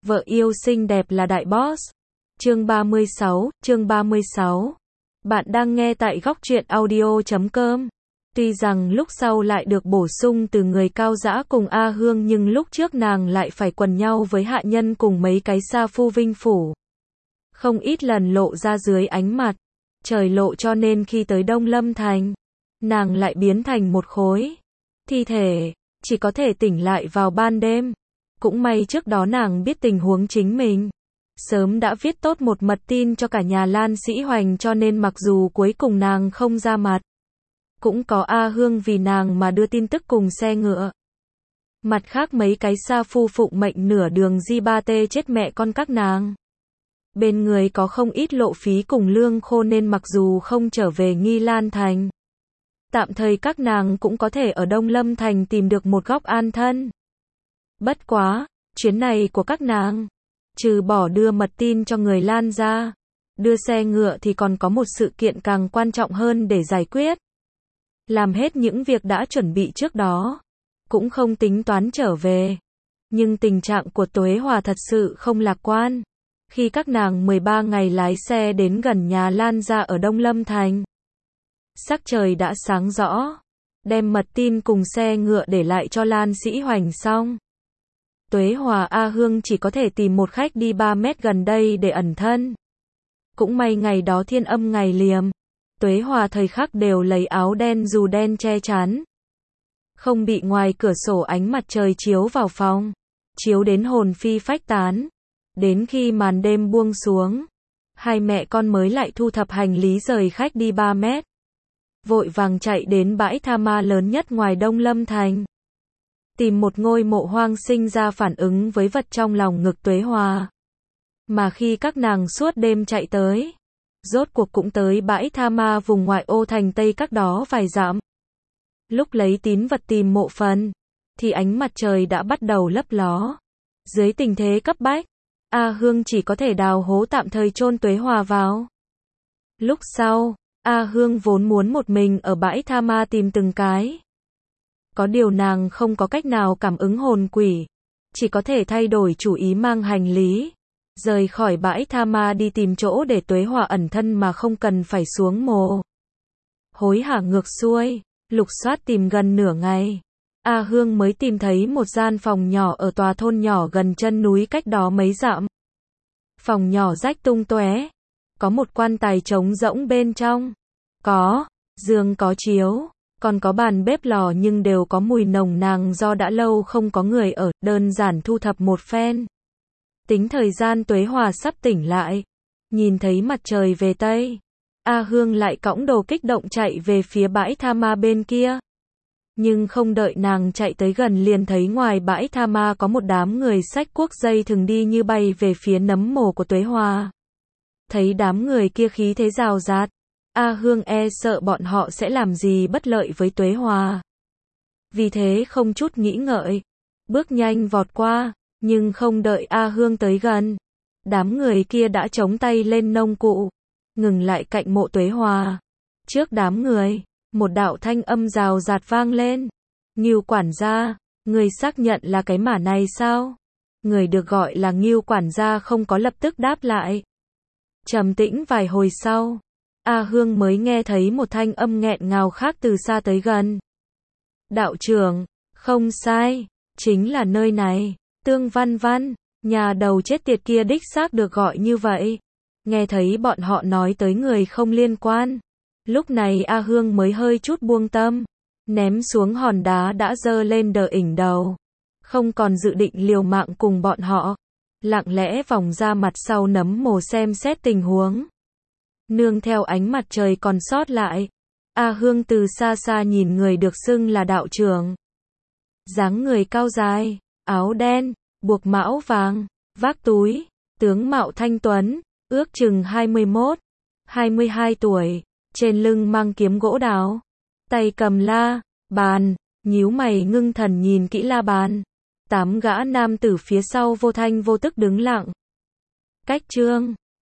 Vợ yêu xinh đẹp là đại boss. Chương 36. Bạn đang nghe tại góc truyện audio.com. Tuy rằng lúc sau lại được bổ sung từ người cao dã cùng A Hương, nhưng lúc trước nàng lại phải quần nhau với hạ nhân cùng mấy cái sa phu vinh phủ. Không ít lần lộ ra dưới ánh mặt trời lộ, cho nên khi tới Đông Lâm Thành, nàng lại biến thành một khối thi thể, chỉ có thể tỉnh lại vào ban đêm. Cũng may trước đó nàng biết tình huống chính mình, sớm đã viết tốt một mật tin cho cả nhà Lan Sĩ Hoành, cho nên mặc dù cuối cùng nàng không ra mặt, cũng có A Hương vì nàng mà đưa tin tức cùng xe ngựa. Mặt khác mấy cái sa phu phụng mệnh nửa đường di ba tê chết mẹ con các nàng. Bên người có không ít lộ phí cùng lương khô, nên mặc dù không trở về Nghi Lan Thành, tạm thời các nàng cũng có thể ở Đông Lâm Thành tìm được một góc an thân. Bất quá, chuyến này của các nàng, trừ bỏ đưa mật tin cho người Lan ra, đưa xe ngựa, thì còn có một sự kiện càng quan trọng hơn để giải quyết. Làm hết những việc đã chuẩn bị trước đó, cũng không tính toán trở về. Nhưng tình trạng của Tuế Hòa thật sự không lạc quan. Khi các nàng 13 ngày lái xe đến gần nhà Lan ra ở Đông Lâm Thành, sắc trời đã sáng rõ. Đem mật tin cùng xe ngựa để lại cho Lan Sĩ Hoành xong, Tuế Hòa A Hương chỉ có thể tìm một khách đi 3 mét gần đây để ẩn thân. Cũng may ngày đó thiên âm ngày liềm, Tuế Hòa thời khắc đều lấy áo đen dù đen che chắn, không bị ngoài cửa sổ ánh mặt trời chiếu vào phòng, chiếu đến hồn phi phách tán. Đến khi màn đêm buông xuống, hai mẹ con mới lại thu thập hành lý rời khách đi 3 mét. Vội vàng chạy đến bãi tha ma lớn nhất ngoài Đông Lâm Thành, tìm một ngôi mộ hoang sinh ra phản ứng với vật trong lòng ngực Tuế Hòa. Mà khi các nàng suốt đêm chạy tới, rốt cuộc cũng tới bãi tha ma vùng ngoại ô thành Tây cách đó vài dặm. Lúc lấy tín vật tìm mộ phần, thì ánh mặt trời đã bắt đầu lấp ló. Dưới tình thế cấp bách, A Hương chỉ có thể đào hố tạm thời chôn Tuế Hòa vào. Lúc sau, A Hương vốn muốn một mình ở bãi tha ma tìm từng cái. Có điều nàng không có cách nào cảm ứng hồn quỷ, chỉ có thể thay đổi chủ ý mang hành lý, rời khỏi bãi tha ma đi tìm chỗ để Tuế Hòa ẩn thân mà không cần phải xuống mồ. Hối hả ngược xuôi, lục soát tìm gần nửa ngày, A Hương mới tìm thấy một gian phòng nhỏ ở tòa thôn nhỏ gần chân núi cách đó mấy dặm. Phòng nhỏ rách tung tóe, có một quan tài trống rỗng bên trong, có giường có chiếu, còn có bàn bếp lò, nhưng đều có mùi nồng nàn do đã lâu không có người ở. Đơn giản thu thập một phen, tính thời gian Tuế Hòa sắp tỉnh lại, nhìn thấy mặt trời về Tây, A Hương lại cõng đồ kích động chạy về phía bãi tha ma bên kia. Nhưng không đợi nàng chạy tới gần, liền thấy ngoài bãi tha ma có một đám người xách cuốc dây thừng đi như bay về phía nấm mồ của Tuế Hòa. Thấy đám người kia khí thế rào rạt, A Hương e sợ bọn họ sẽ làm gì bất lợi với Tuế Hòa. Vì thế không chút nghĩ ngợi, bước nhanh vọt qua, nhưng không đợi A Hương tới gần, đám người kia đã chống tay lên nông cụ, ngừng lại cạnh mộ Tuế Hòa. Trước đám người, một đạo thanh âm rào rạt vang lên. Ngưu quản gia, người xác nhận là cái mả này sao? Người được gọi là Ngưu quản gia không có lập tức đáp lại. Trầm tĩnh vài hồi sau, A Hương mới nghe thấy một thanh âm nghẹn ngào khác từ xa tới gần. Đạo trưởng, không sai, chính là nơi này. Tương Văn Văn, nhà đầu chết tiệt kia đích xác được gọi như vậy. Nghe thấy bọn họ nói tới người không liên quan, lúc này A Hương mới hơi chút buông tâm, ném xuống hòn đá đã giơ lên đờ ỉnh đầu, không còn dự định liều mạng cùng bọn họ, lặng lẽ vòng ra mặt sau nấm mồ xem xét tình huống. Nương theo ánh mặt trời còn sót lại, A Hương từ xa xa nhìn người được xưng là đạo trưởng. Dáng người cao dài, áo đen, buộc mão vàng, vác túi, tướng mạo thanh tuấn, ước chừng 21, 22 tuổi, trên lưng mang kiếm gỗ đào, tay cầm la bàn, nhíu mày ngưng thần nhìn kỹ la bàn. 8 gã nam tử phía sau vô thanh vô tức đứng lặng. Cách chương